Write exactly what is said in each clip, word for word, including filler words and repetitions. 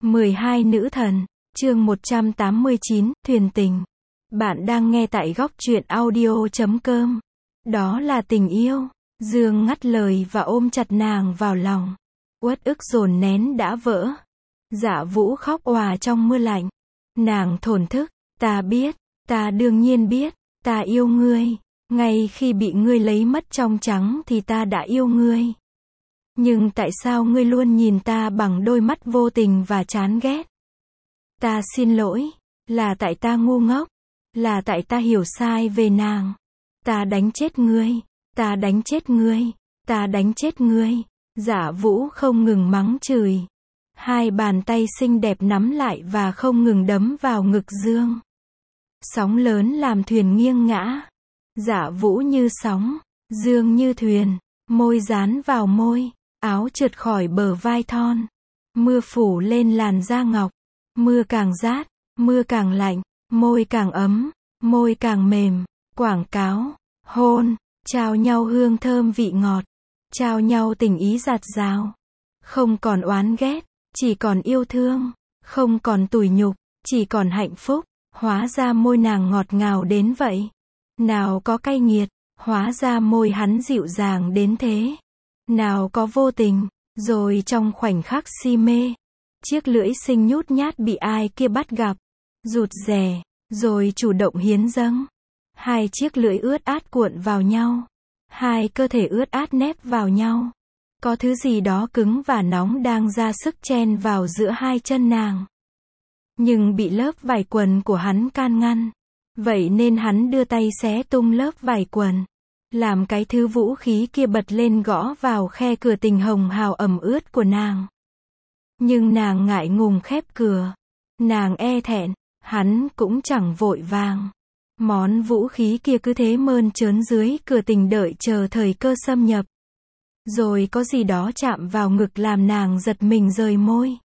mười hai nữ thần, chương một trăm tám mươi chín, thuyền tình. Bạn đang nghe tại góc truyện audio chấm com. Đó là tình yêu. Dương ngắt lời và ôm chặt nàng vào lòng. Uất ức dồn nén đã vỡ. Dạ Vũ khóc òa trong mưa lạnh. Nàng thổn thức, ta biết, ta đương nhiên biết, ta yêu ngươi. Ngay khi bị ngươi lấy mất trong trắng thì ta đã yêu ngươi. Nhưng tại sao ngươi luôn nhìn ta bằng đôi mắt vô tình và chán ghét? Ta xin lỗi, là tại ta ngu ngốc, là tại ta hiểu sai về nàng. Ta đánh chết ngươi, ta đánh chết ngươi, ta đánh chết ngươi. Dạ Vũ không ngừng mắng chửi. Hai bàn tay xinh đẹp nắm lại và không ngừng đấm vào ngực Dương. Sóng lớn làm thuyền nghiêng ngã. Dạ Vũ như sóng, Dương như thuyền, môi dán vào môi, áo trượt khỏi bờ vai thon. Mưa phủ lên làn da ngọc, mưa càng rát, mưa càng lạnh, môi càng ấm, môi càng mềm, quảng cáo, hôn, trao nhau hương thơm vị ngọt, trao nhau tình ý dạt dào. Không còn oán ghét, chỉ còn yêu thương, không còn tủi nhục, chỉ còn hạnh phúc. Hóa ra môi nàng ngọt ngào đến vậy. Nào có cay nghiệt, hóa ra môi hắn dịu dàng đến thế. Nào có vô tình, rồi trong khoảnh khắc si mê, chiếc lưỡi xinh nhút nhát bị ai kia bắt gặp, rụt rè, rồi chủ động hiến dâng. Hai chiếc lưỡi ướt át cuộn vào nhau, hai cơ thể ướt át nép vào nhau. Có thứ gì đó cứng và nóng đang ra sức chen vào giữa hai chân nàng. Nhưng bị lớp vải quần của hắn can ngăn. Vậy nên hắn đưa tay xé tung lớp vải quần. Làm cái thứ vũ khí kia bật lên gõ vào khe cửa tình hồng hào ẩm ướt của nàng. Nhưng nàng ngại ngùng khép cửa. Nàng e thẹn, hắn cũng chẳng vội vàng. Món vũ khí kia cứ thế mơn trớn dưới cửa tình đợi chờ thời cơ xâm nhập. Rồi có gì đó chạm vào ngực làm nàng giật mình rời môi.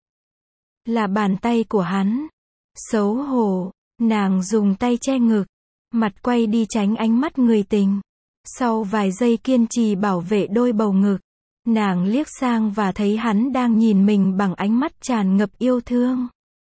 Là bàn tay của hắn. Xấu hổ, nàng dùng tay che ngực, mặt quay đi tránh ánh mắt người tình. Sau vài giây kiên trì bảo vệ đôi bầu ngực, nàng liếc sang và thấy hắn đang nhìn mình bằng ánh mắt tràn ngập yêu thương.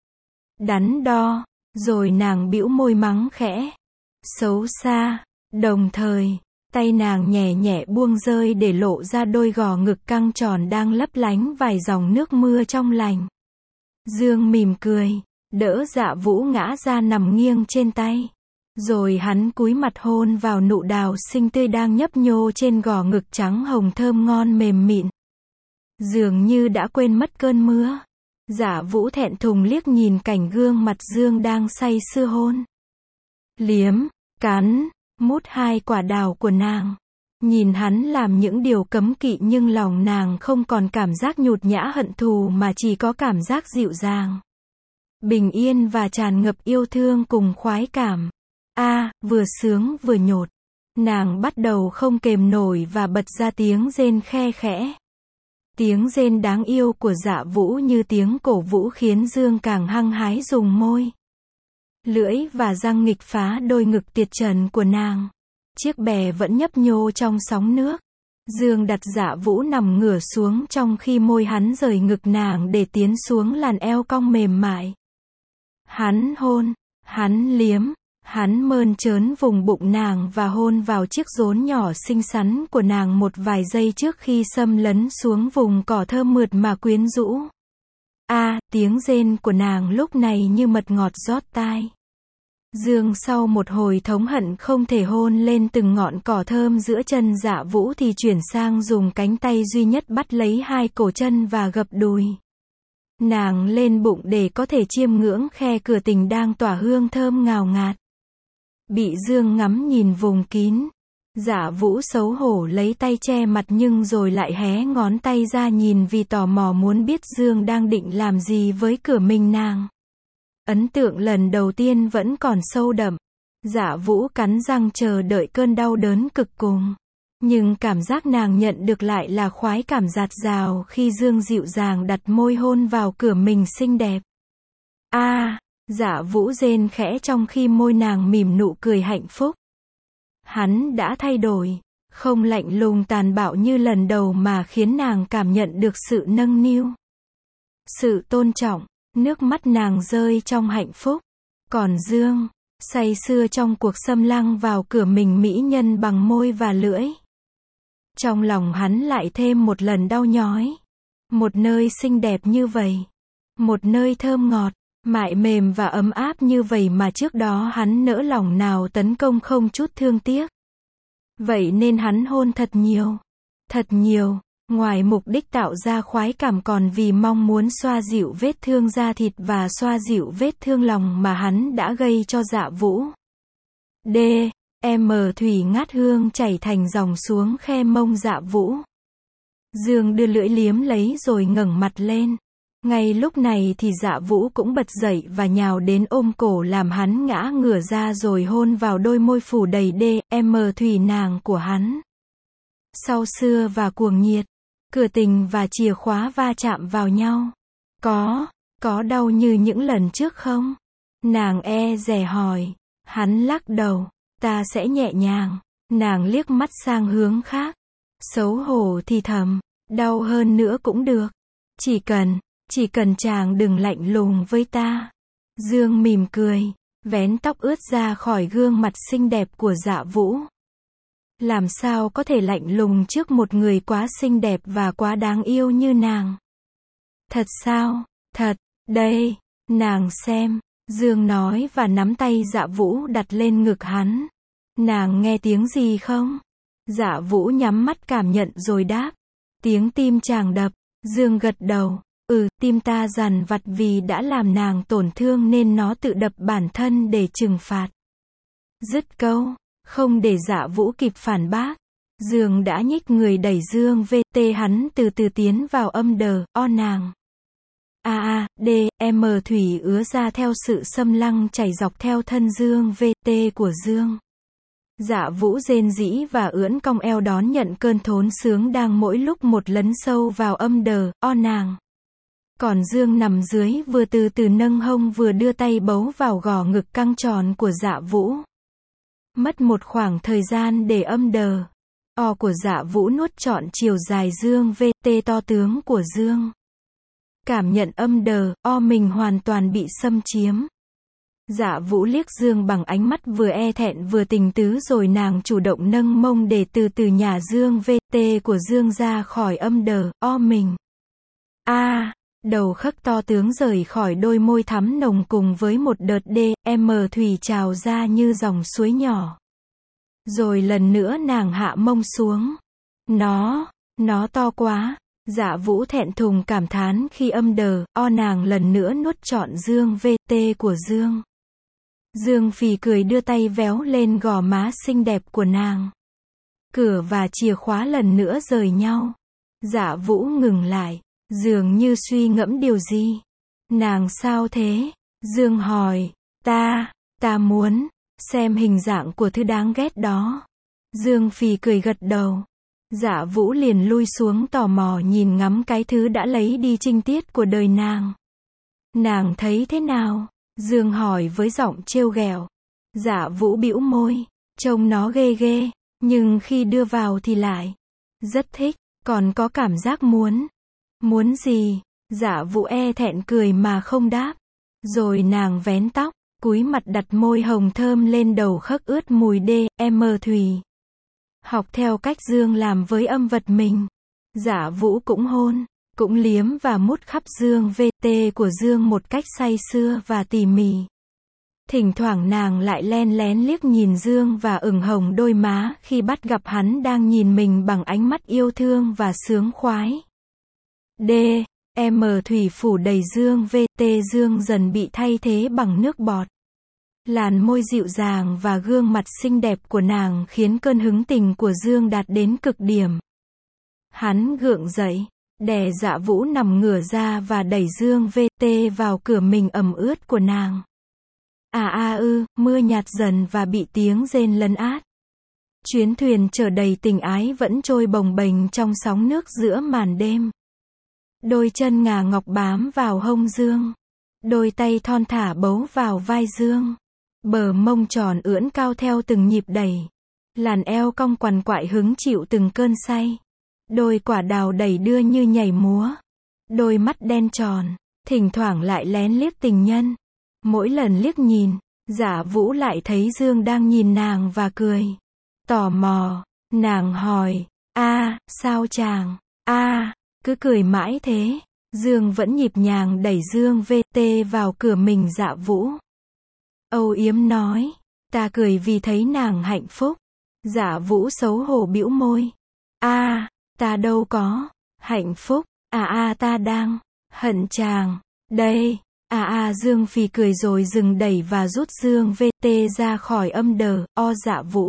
Đắn đo, rồi nàng bĩu môi mắng khẽ. Xấu xa, đồng thời, tay nàng nhẹ nhẹ buông rơi để lộ ra đôi gò ngực căng tròn đang lấp lánh vài dòng nước mưa trong lành. Dương mỉm cười, đỡ Dạ Vũ ngã ra nằm nghiêng trên tay. Rồi hắn cúi mặt hôn vào nụ đào xinh tươi đang nhấp nhô trên gò ngực trắng hồng thơm ngon mềm mịn. Dường như đã quên mất cơn mưa. Dạ Vũ thẹn thùng liếc nhìn cảnh gương mặt Dương đang say sưa hôn. Liếm, cắn, mút hai quả đào của nàng. Nhìn hắn làm những điều cấm kỵ nhưng lòng nàng không còn cảm giác nhụt nhã hận thù mà chỉ có cảm giác dịu dàng, bình yên và tràn ngập yêu thương cùng khoái cảm. A, à, vừa sướng vừa nhột. Nàng bắt đầu không kềm nổi và bật ra tiếng rên khe khẽ. Tiếng rên đáng yêu của Dạ Vũ như tiếng cổ vũ khiến Dương càng hăng hái dùng môi, lưỡi và răng nghịch phá đôi ngực tiệt trần của nàng. Chiếc bè vẫn nhấp nhô trong sóng nước. Dương đặt Dạ Vũ nằm ngửa xuống trong khi môi hắn rời ngực nàng để tiến xuống làn eo cong mềm mại. Hắn hôn, hắn liếm, hắn mơn trớn vùng bụng nàng và hôn vào chiếc rốn nhỏ xinh xắn của nàng một vài giây trước khi xâm lấn xuống vùng cỏ thơm mượt mà quyến rũ. A, à, tiếng rên của nàng lúc này như mật ngọt rót tai. Dương sau một hồi thống hận không thể hôn lên từng ngọn cỏ thơm giữa chân Dạ Vũ thì chuyển sang dùng cánh tay duy nhất bắt lấy hai cổ chân và gập đùi nàng lên bụng để có thể chiêm ngưỡng khe cửa tình đang tỏa hương thơm ngào ngạt. Bị Dương ngắm nhìn vùng kín, Dạ Vũ xấu hổ lấy tay che mặt nhưng rồi lại hé ngón tay ra nhìn vì tò mò muốn biết Dương đang định làm gì với cửa mình nàng. Ấn tượng lần đầu tiên vẫn còn sâu đậm. Dạ Vũ cắn răng chờ đợi cơn đau đớn cực cùng. Nhưng cảm giác nàng nhận được lại là khoái cảm dạt dào khi Dương dịu dàng đặt môi hôn vào cửa mình xinh đẹp. A, à, Dạ Vũ rên khẽ trong khi môi nàng mỉm nụ cười hạnh phúc. Hắn đã thay đổi, không lạnh lùng tàn bạo như lần đầu mà khiến nàng cảm nhận được sự nâng niu, sự tôn trọng. Nước mắt nàng rơi trong hạnh phúc. Còn Dương, say sưa trong cuộc xâm lăng vào cửa mình mỹ nhân bằng môi và lưỡi. Trong lòng hắn lại thêm một lần đau nhói. Một nơi xinh đẹp như vậy. Một nơi thơm ngọt, mại mềm và ấm áp như vậy mà trước đó hắn nỡ lòng nào tấn công không chút thương tiếc. Vậy nên hắn hôn thật nhiều. Thật nhiều. Ngoài mục đích tạo ra khoái cảm còn vì mong muốn xoa dịu vết thương da thịt và xoa dịu vết thương lòng mà hắn đã gây cho Dạ Vũ. D. M. Thủy ngát hương chảy thành dòng xuống khe mông Dạ Vũ. Dương đưa lưỡi liếm lấy rồi ngẩng mặt lên. Ngay lúc này thì Dạ Vũ cũng bật dậy và nhào đến ôm cổ làm hắn ngã ngửa ra rồi hôn vào đôi môi phủ đầy D. M. Thủy nàng của hắn. Sau xưa và cuồng nhiệt. Cửa tình và chìa khóa va chạm vào nhau. Có, có đau như những lần trước không? Nàng e dè hỏi. Hắn lắc đầu. Ta sẽ nhẹ nhàng. Nàng liếc mắt sang hướng khác. Xấu hổ thì thầm. Đau hơn nữa cũng được. Chỉ cần, chỉ cần chàng đừng lạnh lùng với ta. Dương mỉm cười. Vén tóc ướt ra khỏi gương mặt xinh đẹp của Dạ Vũ. Làm sao có thể lạnh lùng trước một người quá xinh đẹp và quá đáng yêu như nàng? Thật sao? Thật, đây, nàng xem. Dương nói và nắm tay Dạ Vũ đặt lên ngực hắn. Nàng nghe tiếng gì không? Dạ Vũ nhắm mắt cảm nhận rồi đáp. Tiếng tim chàng đập. Dương gật đầu. Ừ, tim ta dằn vặt vì đã làm nàng tổn thương nên nó tự đập bản thân để trừng phạt. Dứt câu. Không để Dạ Vũ kịp phản bác. Dương đã nhích người đẩy Dương vê tê hắn từ từ tiến vào âm đờ, o nàng. A a, D, M thủy ứa ra theo sự xâm lăng chảy dọc theo thân Dương vê tê của Dương. Dạ Vũ rên rỉ và ưỡn cong eo đón nhận cơn thốn sướng đang mỗi lúc một lấn sâu vào âm đờ, o nàng. Còn Dương nằm dưới vừa từ từ nâng hông vừa đưa tay bấu vào gò ngực căng tròn của Dạ Vũ. Mất một khoảng thời gian để âm đờ. O của Dạ Vũ nuốt trọn chiều dài Dương vê tê to tướng của Dương. Cảm nhận âm đờ, o mình hoàn toàn bị xâm chiếm. Dạ Vũ liếc Dương bằng ánh mắt vừa e thẹn vừa tình tứ rồi nàng chủ động nâng mông để từ từ nhả Dương vê tê của Dương ra khỏi âm đờ, o mình. A, à, đầu khấc to tướng rời khỏi đôi môi thắm nồng cùng với một đợt D, M thủy trào ra như dòng suối nhỏ. Rồi lần nữa nàng hạ mông xuống. Nó, nó to quá. Dạ Vũ thẹn thùng cảm thán khi âm đờ, o nàng lần nữa nuốt trọn Dương vê tê của Dương. Dương phì cười đưa tay véo lên gò má xinh đẹp của nàng. Cửa và chìa khóa lần nữa rời nhau. Dạ Vũ ngừng lại, dường như suy ngẫm điều gì. Nàng sao thế? Dương hỏi. Ta, ta muốn xem hình dạng của thứ đáng ghét đó. Dương phì cười gật đầu. Dạ Vũ liền lui xuống tò mò nhìn ngắm cái thứ đã lấy đi trinh tiết của đời nàng. Nàng thấy thế nào? Dương hỏi với giọng trêu ghẹo. Dạ Vũ bĩu môi. Trông nó ghê ghê, nhưng khi đưa vào thì lại rất thích, còn có cảm giác muốn. Muốn gì? Dạ Vũ e thẹn cười mà không đáp. Rồi nàng vén tóc, cúi mặt đặt môi hồng thơm lên đầu khấc ướt mùi D, M thủy. Học theo cách Dương làm với âm vật mình. Dạ Vũ cũng hôn, cũng liếm và mút khắp Dương vê tê của Dương một cách say sưa và tỉ mỉ. Thỉnh thoảng nàng lại len lén liếc nhìn Dương và ửng hồng đôi má khi bắt gặp hắn đang nhìn mình bằng ánh mắt yêu thương và sướng khoái. D. M thủy phủ đầy Dương vê tê Dương dần bị thay thế bằng nước bọt. Làn môi dịu dàng và gương mặt xinh đẹp của nàng khiến cơn hứng tình của Dương đạt đến cực điểm. Hắn gượng dậy, đè Dạ Vũ nằm ngửa ra và đẩy Dương vê tê vào cửa mình ẩm ướt của nàng. À a ư, mưa nhạt dần và bị tiếng rên lấn át. Chuyến thuyền chở đầy tình ái vẫn trôi bồng bềnh trong sóng nước giữa màn đêm. Đôi chân ngà ngọc bám vào hông Dương. Đôi tay thon thả bấu vào vai Dương. Bờ mông tròn ưỡn cao theo từng nhịp đẩy. Làn eo cong quằn quại hứng chịu từng cơn say. Đôi quả đào đẩy đưa như nhảy múa. Đôi mắt đen tròn, thỉnh thoảng lại lén liếc tình nhân. Mỗi lần liếc nhìn, Dạ Vũ lại thấy Dương đang nhìn nàng và cười. Tò mò, nàng hỏi, a, sao chàng, a, cứ cười mãi thế. Dương vẫn nhịp nhàng đẩy Dương vê tê vào cửa mình Dạ Vũ. Âu yếm nói, ta cười vì thấy nàng hạnh phúc. Dạ Vũ xấu hổ bĩu môi. A, ta đâu có hạnh phúc, à a ta đang hận chàng. Đây, à a Dương phì cười rồi dừng đẩy và rút Dương vê tê ra khỏi âm đờ, o Dạ Vũ.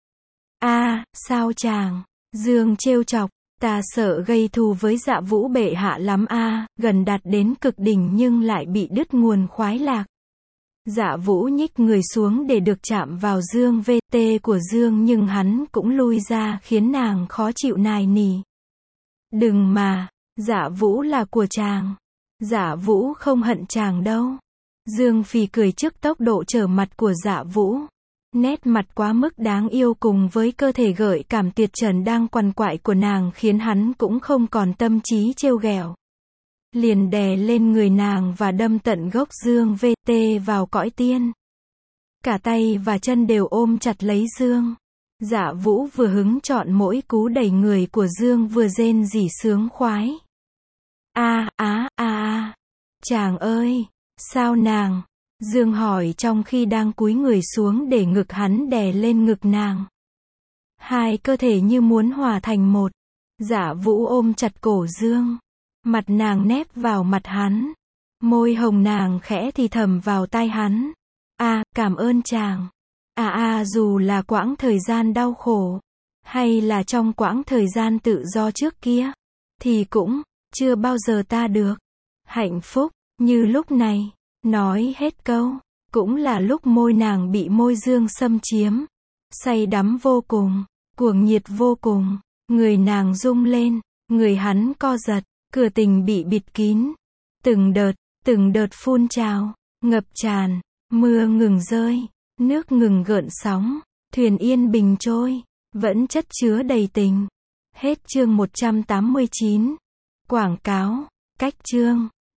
A, sao chàng? Dương trêu chọc, ta sợ gây thù với Dạ Vũ bệ hạ lắm a, gần đạt đến cực đỉnh nhưng lại bị đứt nguồn khoái lạc. Dạ Vũ nhích người xuống để được chạm vào Dương vê tê của Dương nhưng hắn cũng lui ra khiến nàng khó chịu nài nỉ. Đừng mà, Dạ Vũ là của chàng. Dạ Vũ không hận chàng đâu. Dương phì cười trước tốc độ trở mặt của Dạ Vũ. Nét mặt quá mức đáng yêu cùng với cơ thể gợi cảm tuyệt trần đang quằn quại của nàng khiến hắn cũng không còn tâm trí trêu ghẹo. Liền đè lên người nàng và đâm tận gốc Dương vê tê vào cõi tiên. Cả tay và chân đều ôm chặt lấy Dương. Dạ Vũ vừa hứng chọn mỗi cú đẩy người của Dương vừa rên rỉ sướng khoái. A á a a, chàng ơi, sao nàng? Dương hỏi trong khi đang cúi người xuống để ngực hắn đè lên ngực nàng. Hai cơ thể như muốn hòa thành một. Dạ Vũ ôm chặt cổ Dương. Mặt nàng nép vào mặt hắn. Môi hồng nàng khẽ thì thầm vào tai hắn. A, cảm ơn chàng. À à dù là quãng thời gian đau khổ, hay là trong quãng thời gian tự do trước kia, thì cũng chưa bao giờ ta được hạnh phúc như lúc này. Nói hết câu, cũng là lúc môi nàng bị môi Dương xâm chiếm. Say đắm vô cùng, cuồng nhiệt vô cùng. Người nàng rung lên, người hắn co giật, cửa tình bị bịt kín. Từng đợt, từng đợt phun trào, ngập tràn, mưa ngừng rơi, nước ngừng gợn sóng, thuyền yên bình trôi, vẫn chất chứa đầy tình. Hết chương một trăm tám mươi chín. Quảng cáo, cách chương.